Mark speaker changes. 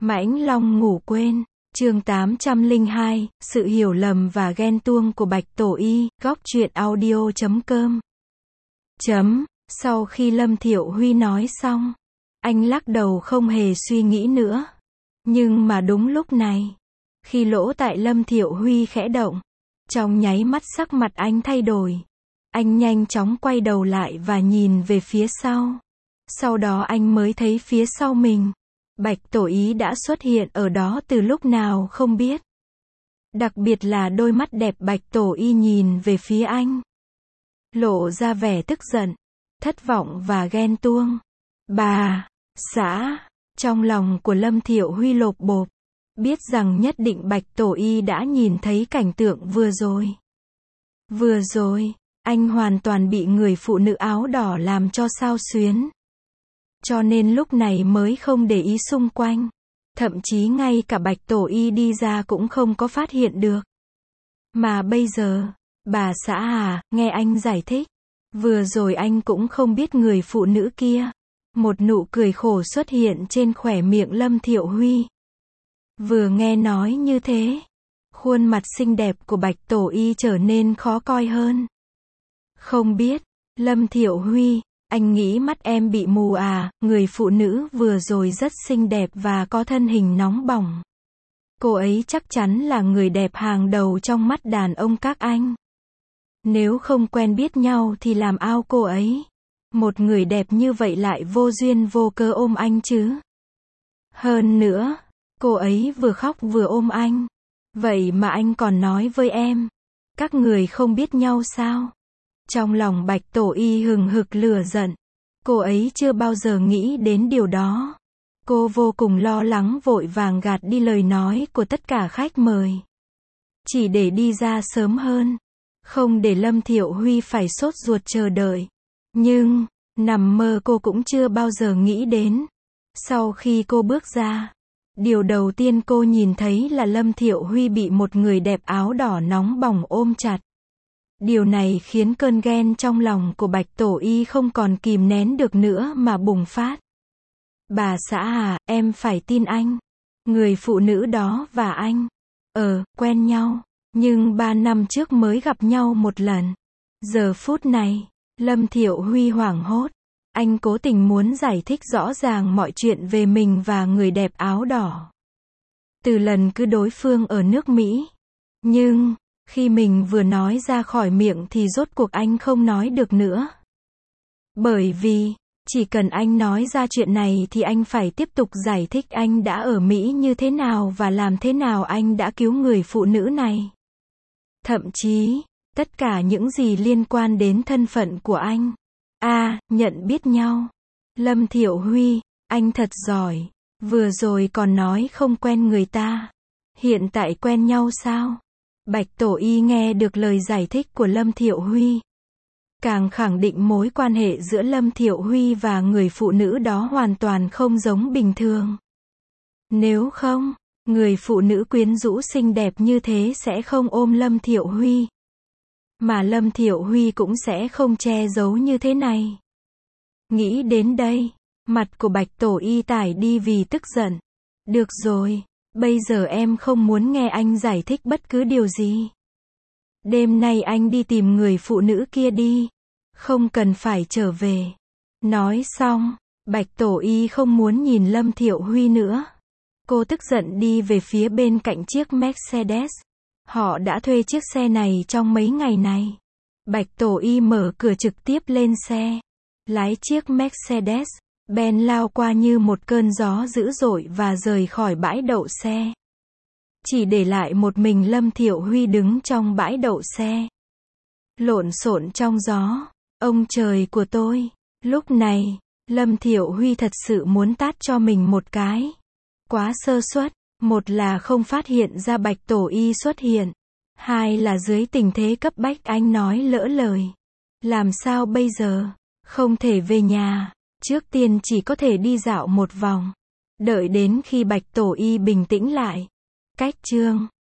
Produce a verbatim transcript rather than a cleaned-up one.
Speaker 1: Mãnh Long ngủ quên. Chương tám trăm lẻ hai, sự hiểu lầm và ghen tuông của Bạch Tổ Y, góc truyện audio chấm com. Chấm, sau khi Lâm Thiệu Huy nói xong, anh lắc đầu không hề suy nghĩ nữa. Nhưng mà đúng lúc này, khi lỗ tai Lâm Thiệu Huy khẽ động, trong nháy mắt sắc mặt anh thay đổi. Anh nhanh chóng quay đầu lại và nhìn về phía sau. Sau đó anh mới thấy phía sau mình, Bạch Tổ Y đã xuất hiện ở đó từ lúc nào không biết. Đặc biệt là đôi mắt đẹp Bạch Tổ Y nhìn về phía anh, lộ ra vẻ tức giận, thất vọng và ghen tuông. Bà xã, trong lòng của Lâm Thiệu Huy lộp bộp, biết rằng nhất định Bạch Tổ Y đã nhìn thấy cảnh tượng vừa rồi. Vừa rồi, anh hoàn toàn bị người phụ nữ áo đỏ làm cho xao xuyến. Cho nên lúc này mới không để ý xung quanh. Thậm chí ngay cả Bạch Tổ Y đi ra cũng không có phát hiện được. Mà bây giờ, bà xã à, nghe anh giải thích. Vừa rồi anh cũng không biết người phụ nữ kia. Một nụ cười khổ xuất hiện trên khóe miệng Lâm Thiệu Huy. Vừa nghe nói như thế, khuôn mặt xinh đẹp của Bạch Tổ Y trở nên khó coi hơn. Không biết, Lâm Thiệu Huy, anh nghĩ mắt em bị mù à? Người phụ nữ vừa rồi rất xinh đẹp và có thân hình nóng bỏng. Cô ấy chắc chắn là người đẹp hàng đầu trong mắt đàn ông các anh. Nếu không quen biết nhau thì làm ao cô ấy. Một người đẹp như vậy lại vô duyên vô cớ ôm anh chứ. Hơn nữa, cô ấy vừa khóc vừa ôm anh. Vậy mà anh còn nói với em, các người không biết nhau sao? Trong lòng Bạch Tổ Y hừng hực lửa giận. Cô ấy chưa bao giờ nghĩ đến điều đó. Cô vô cùng lo lắng vội vàng gạt đi lời nói của tất cả khách mời. Chỉ để đi ra sớm hơn. Không để Lâm Thiệu Huy phải sốt ruột chờ đợi. Nhưng, nằm mơ cô cũng chưa bao giờ nghĩ đến. Sau khi cô bước ra, điều đầu tiên cô nhìn thấy là Lâm Thiệu Huy bị một người đẹp áo đỏ nóng bỏng ôm chặt. Điều này khiến cơn ghen trong lòng của Bạch Tổ Y không còn kìm nén được nữa mà bùng phát. Bà xã à, em phải tin anh. Người phụ nữ đó và anh, ờ, quen nhau, nhưng ba năm trước mới gặp nhau một lần. Giờ phút này, Lâm Thiệu Huy hoảng hốt. Anh cố tình muốn giải thích rõ ràng mọi chuyện về mình và người đẹp áo đỏ. Từ lần cứ đối phương ở nước Mỹ. Nhưng, khi mình vừa nói ra khỏi miệng thì rốt cuộc anh không nói được nữa. Bởi vì, chỉ cần anh nói ra chuyện này thì anh phải tiếp tục giải thích anh đã ở Mỹ như thế nào và làm thế nào anh đã cứu người phụ nữ này. Thậm chí, tất cả những gì liên quan đến thân phận của anh. À, nhận biết nhau. Lâm Thiệu Huy, anh thật giỏi. Vừa rồi còn nói không quen người ta. Hiện tại quen nhau sao? Bạch Tổ Y nghe được lời giải thích của Lâm Thiệu Huy, càng khẳng định mối quan hệ giữa Lâm Thiệu Huy và người phụ nữ đó hoàn toàn không giống bình thường. Nếu không, người phụ nữ quyến rũ xinh đẹp như thế sẽ không ôm Lâm Thiệu Huy. Mà Lâm Thiệu Huy cũng sẽ không che giấu như thế này. Nghĩ đến đây, mặt của Bạch Tổ Y tải đi vì tức giận. Được rồi. Bây giờ em không muốn nghe anh giải thích bất cứ điều gì. Đêm nay anh đi tìm người phụ nữ kia đi. Không cần phải trở về. Nói xong, Bạch Tổ Y không muốn nhìn Lâm Thiệu Huy nữa. Cô tức giận đi về phía bên cạnh chiếc Mercedes. Họ đã thuê chiếc xe này trong mấy ngày này. Bạch Tổ Y mở cửa trực tiếp lên xe. Lái chiếc Mercedes Ben lao qua như một cơn gió dữ dội và rời khỏi bãi đậu xe. Chỉ để lại một mình Lâm Thiệu Huy đứng trong bãi đậu xe. Lộn xộn trong gió. Ông trời của tôi. Lúc này, Lâm Thiệu Huy thật sự muốn tát cho mình một cái. Quá sơ suất. Một là không phát hiện ra Bạch Tổ Y xuất hiện. Hai là dưới tình thế cấp bách anh nói lỡ lời. Làm sao bây giờ? Không thể về nhà. Trước tiên chỉ có thể đi dạo một vòng. Đợi đến khi Bạch Tổ Y bình tĩnh lại. Cách chương